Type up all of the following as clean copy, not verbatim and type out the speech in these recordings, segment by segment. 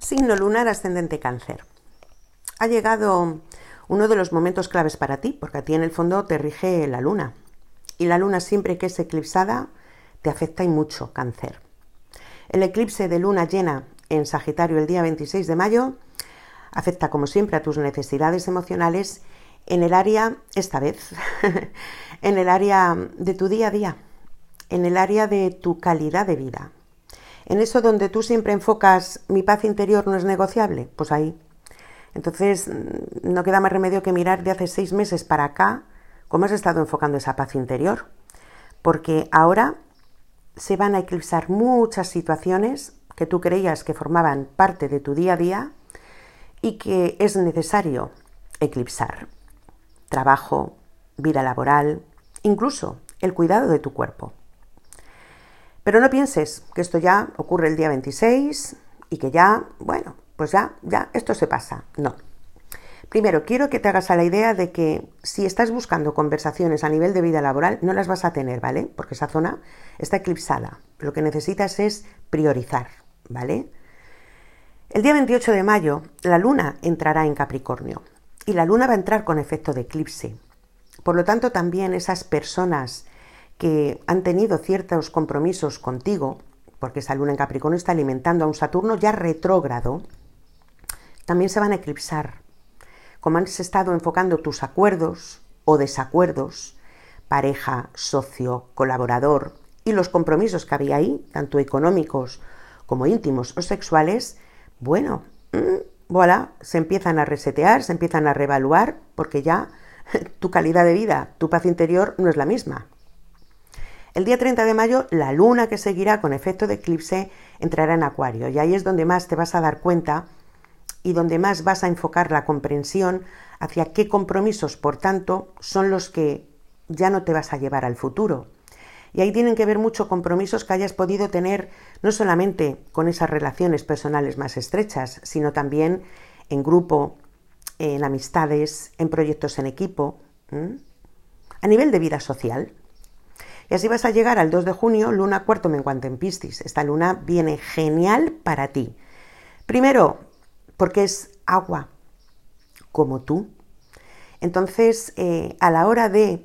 Signo lunar ascendente Cáncer. Ha llegado uno de los momentos claves para ti, porque a ti en el fondo te rige la luna. Y la luna siempre que es eclipsada te afecta y mucho, Cáncer. El eclipse de luna llena en Sagitario el día 26 de mayo afecta como siempre a tus necesidades emocionales en el área, esta vez, en el área de tu día a día, en el área de tu calidad de vida. En eso donde tú siempre enfocas mi paz interior no es negociable, pues ahí. Entonces no queda más remedio que mirar de hace 6 meses para acá cómo has estado enfocando esa paz interior, porque ahora se van a eclipsar muchas situaciones que tú creías que formaban parte de tu día a día y que es necesario eclipsar. Trabajo, vida laboral, incluso el cuidado de tu cuerpo. Pero no pienses que esto ya ocurre el día 26 y que ya, bueno, pues ya esto se pasa. No. Primero, quiero que te hagas a la idea de que si estás buscando conversaciones a nivel de vida laboral, no las vas a tener, ¿vale? Porque esa zona está eclipsada. Lo que necesitas es priorizar, ¿vale? El día 28 de mayo, la luna entrará en Capricornio y la luna va a entrar con efecto de eclipse. Por lo tanto, también esas personas que han tenido ciertos compromisos contigo, porque esa luna en Capricornio está alimentando a un Saturno ya retrógrado, también se van a eclipsar. Como has estado enfocando tus acuerdos o desacuerdos, pareja, socio, colaborador y los compromisos que había ahí, tanto económicos como íntimos o sexuales, bueno, voilà, se empiezan a resetear, se empiezan a reevaluar, porque ya tu calidad de vida, tu paz interior no es la misma. El día 30 de mayo, la luna que seguirá con efecto de eclipse entrará en Acuario y ahí es donde más te vas a dar cuenta y donde más vas a enfocar la comprensión hacia qué compromisos, por tanto, son los que ya no te vas a llevar al futuro. Y ahí tienen que ver mucho compromisos que hayas podido tener no solamente con esas relaciones personales más estrechas, sino también en grupo, en amistades, en proyectos en equipo, a nivel de vida social. Y así vas a llegar al 2 de junio, luna cuarto menguante en Piscis. Esta luna viene genial para ti. Primero, porque es agua, como tú. Entonces, a la hora de,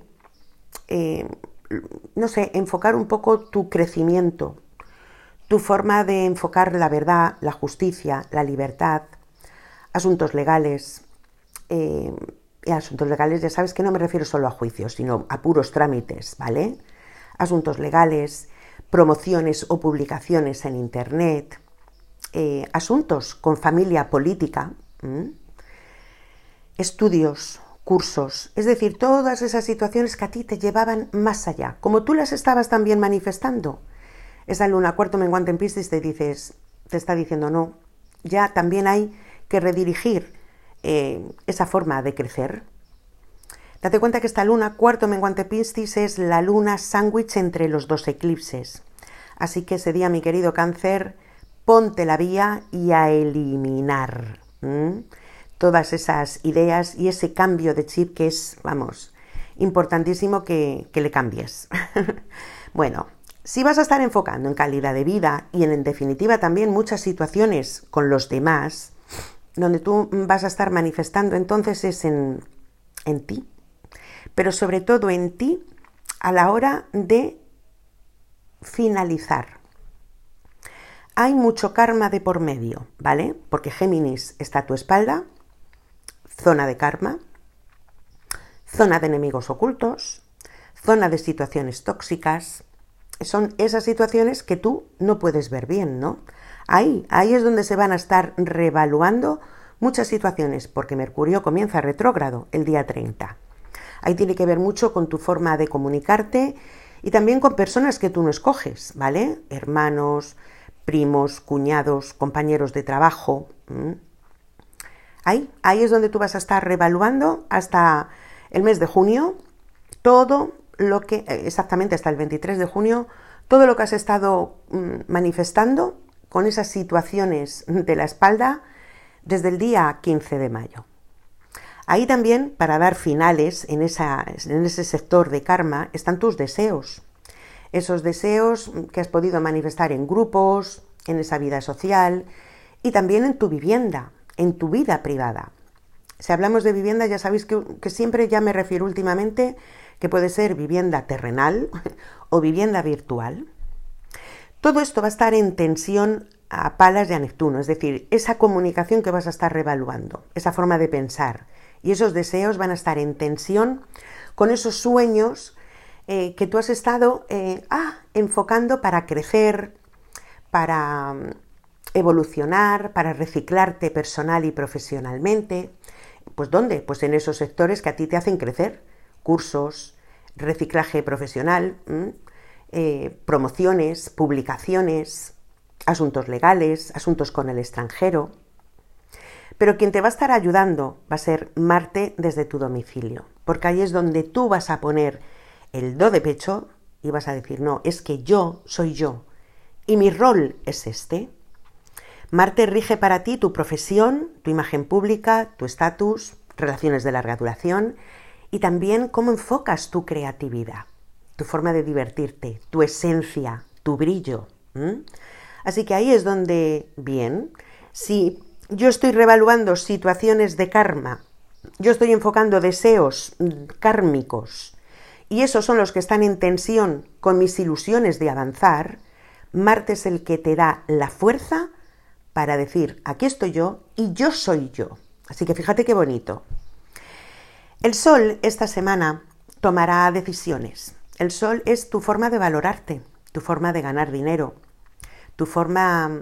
enfocar un poco tu crecimiento, tu forma de enfocar la verdad, la justicia, la libertad, asuntos legales. Y a asuntos legales ya sabes que no me refiero solo a juicios, sino a puros trámites, ¿vale? Asuntos legales, promociones o publicaciones en internet, asuntos con familia política, estudios, cursos, es decir, todas esas situaciones que a ti te llevaban más allá, como tú las estabas también manifestando. Esa luna cuarto menguante en Piscis te está diciendo no, ya también hay que redirigir esa forma de crecer. Date cuenta que esta luna cuarto menguante Piscis es la luna sándwich entre los dos eclipses. Así que ese día, mi querido Cáncer, ponte la vía y a eliminar todas esas ideas y ese cambio de chip que es, importantísimo que le cambies. Bueno, si vas a estar enfocando en calidad de vida y en definitiva también muchas situaciones con los demás, donde tú vas a estar manifestando entonces es en ti. Pero sobre todo en ti a la hora de finalizar. Hay mucho karma de por medio, ¿vale? Porque Géminis está a tu espalda, zona de karma, zona de enemigos ocultos, zona de situaciones tóxicas. Son esas situaciones que tú no puedes ver bien, ¿no? Ahí es donde se van a estar reevaluando muchas situaciones, porque Mercurio comienza retrógrado el día 30. Ahí tiene que ver mucho con tu forma de comunicarte y también con personas que tú no escoges, ¿vale? Hermanos, primos, cuñados, compañeros de trabajo. Ahí es donde tú vas a estar reevaluando hasta el mes de junio todo lo que, exactamente hasta el 23 de junio, todo lo que has estado manifestando con esas situaciones de la espalda desde el día 15 de mayo. Ahí también, para dar finales en ese sector de karma, están tus deseos. Esos deseos que has podido manifestar en grupos, en esa vida social, y también en tu vivienda, en tu vida privada. Si hablamos de vivienda, ya sabéis que siempre ya me refiero últimamente que puede ser vivienda terrenal o vivienda virtual. Todo esto va a estar en tensión a Palas y a Neptuno, es decir, esa comunicación que vas a estar reevaluando, esa forma de pensar y esos deseos van a estar en tensión con esos sueños que tú has estado enfocando para crecer, para evolucionar, para reciclarte personal y profesionalmente. ¿Pues dónde? Pues en esos sectores que a ti te hacen crecer, cursos, reciclaje profesional, promociones, publicaciones, asuntos legales, asuntos con el extranjero. Pero quien te va a estar ayudando va a ser Marte desde tu domicilio, porque ahí es donde tú vas a poner el do de pecho y vas a decir, no, es que yo soy yo y mi rol es este. Marte rige para ti tu profesión, tu imagen pública, tu estatus, relaciones de larga duración y también cómo enfocas tu creatividad, tu forma de divertirte, tu esencia, tu brillo. Así que ahí es donde, bien, si yo estoy reevaluando situaciones de karma, yo estoy enfocando deseos kármicos y esos son los que están en tensión con mis ilusiones de avanzar, Marte es el que te da la fuerza para decir, aquí estoy yo y yo soy yo. Así que fíjate qué bonito. El Sol esta semana tomará decisiones. El Sol es tu forma de valorarte, tu forma de ganar dinero, tu forma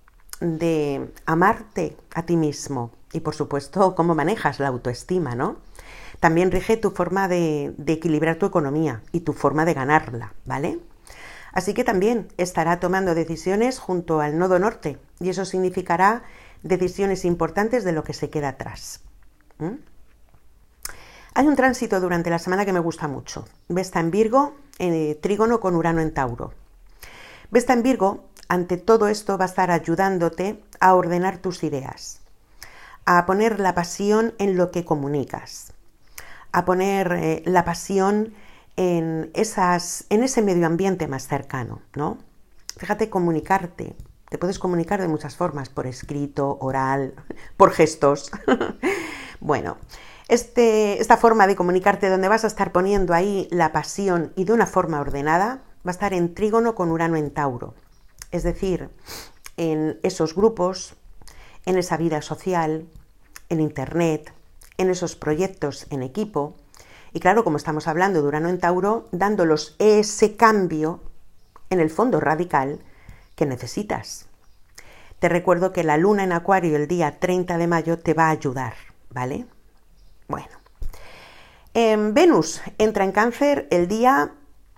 de amarte a ti mismo y, por supuesto, cómo manejas la autoestima, ¿no? También rige tu forma de equilibrar tu economía y tu forma de ganarla, ¿vale? Así que también estará tomando decisiones junto al nodo norte y eso significará decisiones importantes de lo que se queda atrás. Hay un tránsito durante la semana que me gusta mucho. Vesta en Virgo, trígono con Urano en Tauro. Vesta en Virgo, ante todo esto, va a estar ayudándote a ordenar tus ideas, a poner la pasión en lo que comunicas, a poner la pasión en ese medio ambiente más cercano, ¿no? Fíjate, comunicarte. Te puedes comunicar de muchas formas, por escrito, oral, por gestos. Bueno, esta forma de comunicarte donde vas a estar poniendo ahí la pasión y de una forma ordenada va a estar en trígono con Urano en Tauro. Es decir, en esos grupos, en esa vida social, en Internet, en esos proyectos en equipo. Y claro, como estamos hablando de Urano en Tauro, dándolos ese cambio, en el fondo radical, que necesitas. Te recuerdo que la luna en Acuario el día 30 de mayo te va a ayudar, ¿vale? Bueno. Venus entra en Cáncer el día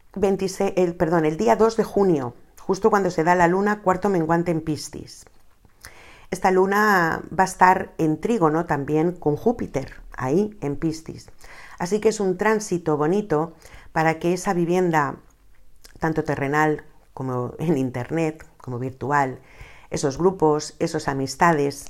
2 de junio, justo cuando se da la luna cuarto menguante en Piscis. Esta luna va a estar en trígono también con Júpiter, ahí en Piscis. Así que es un tránsito bonito para que esa vivienda, tanto terrenal como en Internet, como virtual, esos grupos, esas amistades,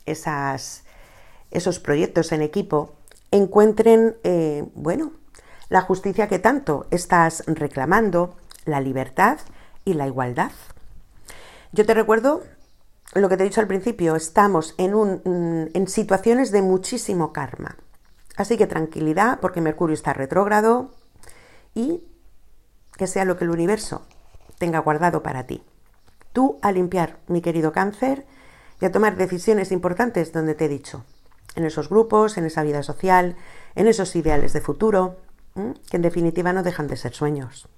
esos proyectos en equipo, encuentren, la justicia que tanto estás reclamando, la libertad y la igualdad. Yo te recuerdo lo que te he dicho al principio, estamos en situaciones de muchísimo karma. Así que tranquilidad, porque Mercurio está retrógrado y que sea lo que el universo tenga guardado para ti. Tú a limpiar, mi querido Cáncer, y a tomar decisiones importantes donde te he dicho, en esos grupos, en esa vida social, en esos ideales de futuro, que en definitiva no dejan de ser sueños.